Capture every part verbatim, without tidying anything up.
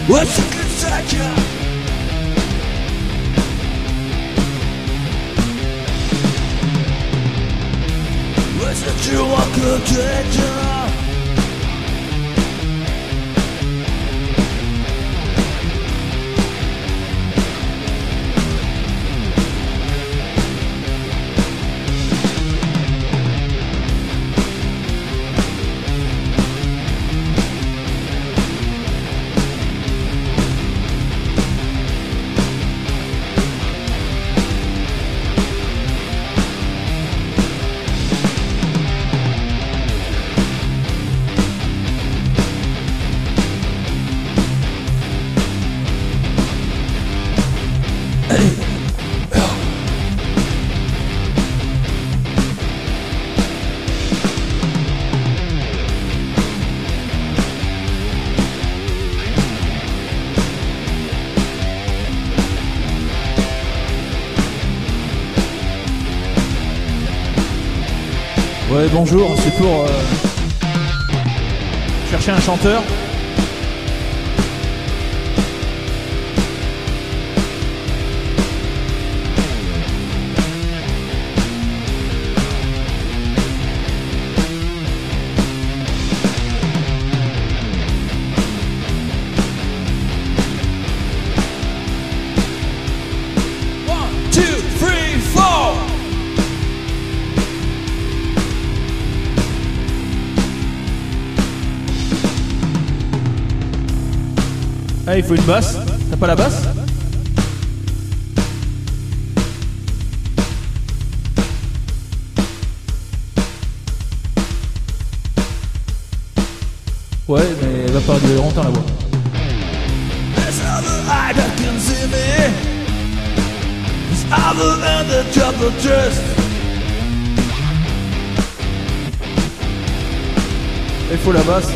What's a good second? What's a true one good danger? Ouais, bonjour, c'est pour euh, chercher un chanteur. One, two, three, four. Ah, il faut une basse. T'as pas la basse? Ouais, mais elle va pas durer longtemps la voix. There's other eye that can see me. There's other hand that drop the trust. Il faut la basse.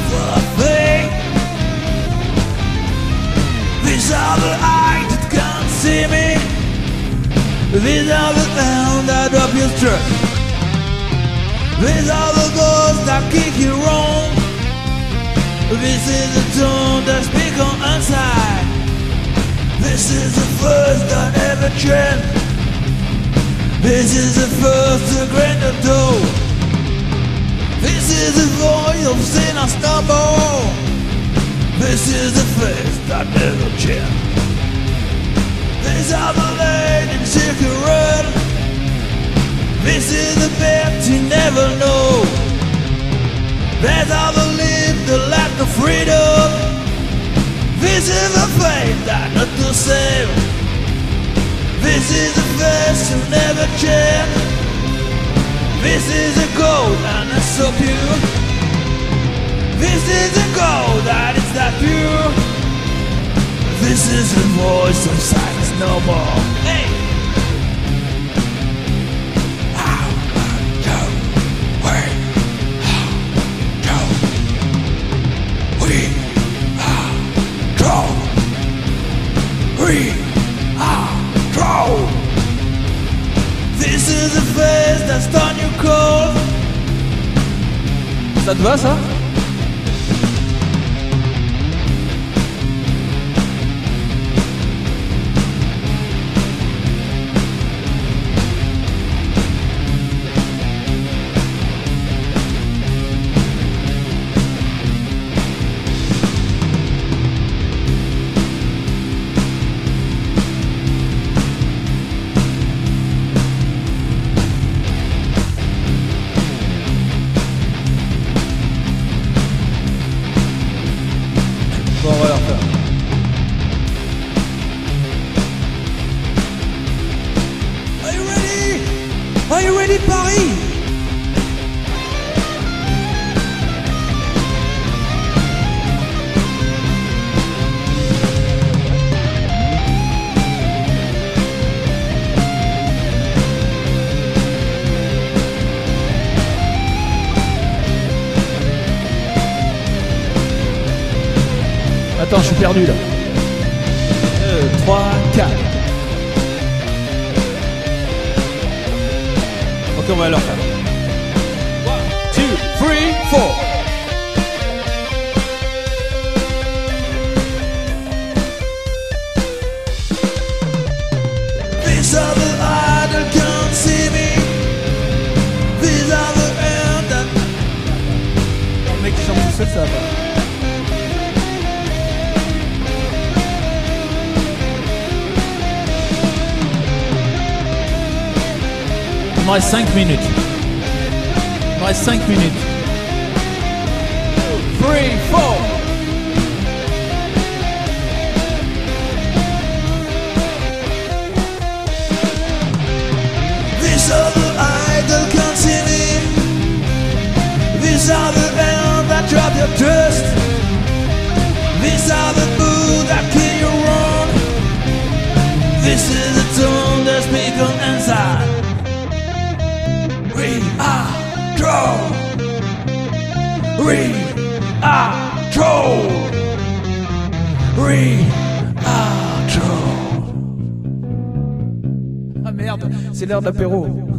for a thing. These are the eyes that can't see me. These are the hands that drop your strut. These are the ghosts that kick you wrong. This is the tone that speak on inside. This is the first that ever trend. This is the first to grant the door. This is the voice of sin and stumble. This is the face that never change. These are the lane in circle run. This is the path you never know. These are the live the lack of freedom. This is the fate that not to save. This is the face you never change. This is a gold and it's so pure. This is a gold that is that pure. This is the voice of silence no more. Hey! How do we how do we are drawn? We are drawn. This is the face that's done you cold. Ça te va ça? Bon, on va leur faire. Are you ready? Are you ready, Paris? Attends, je suis perdu là. deux, trois, quatre. Ok, on va leur faire. one, two, three, four. These are the eyes that can't see me. These are the hands that... Le mec qui chante tout seul, ça va pas. Il me reste cinq minutes. Il me reste cinq minutes. three, four. These are the eyes that can't see me. These are the hands that drop your trust. These are the moves that kill you wrong. This is the tone that speak on inside. We are true. We are true. We are true. Ah merde, c'est l'heure de l'apéro.